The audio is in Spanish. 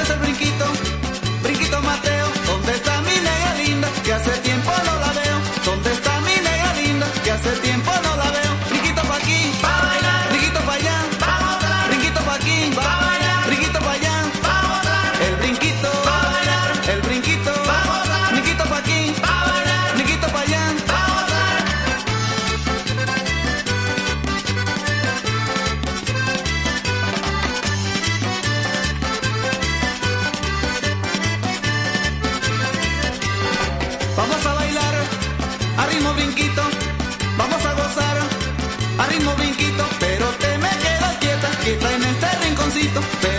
es el brinquito, brinquito Mateo. ¿Dónde está mi negra linda? Que hace tiempo no la veo. ¿Dónde está mi negra linda? Que hace tiempo no la veo. Brinquito pa' aquí, pa' bailar. Brinquito pa' allá, pa' gozar. Brinquito pa' aquí, pa' bailar. Brinquito pa' allá, pa' gozar. El brinquito, pa' bailar. El brinquito, pa' gozar. Brinquito pa' aquí, pa' bailar. Brinquito pa' allá, pa' gozar. Vamos a bailar a ritmo brinquito, vamos a gozar a ritmo brinquito, pero te me quedas quieta, quieta en este rinconcito.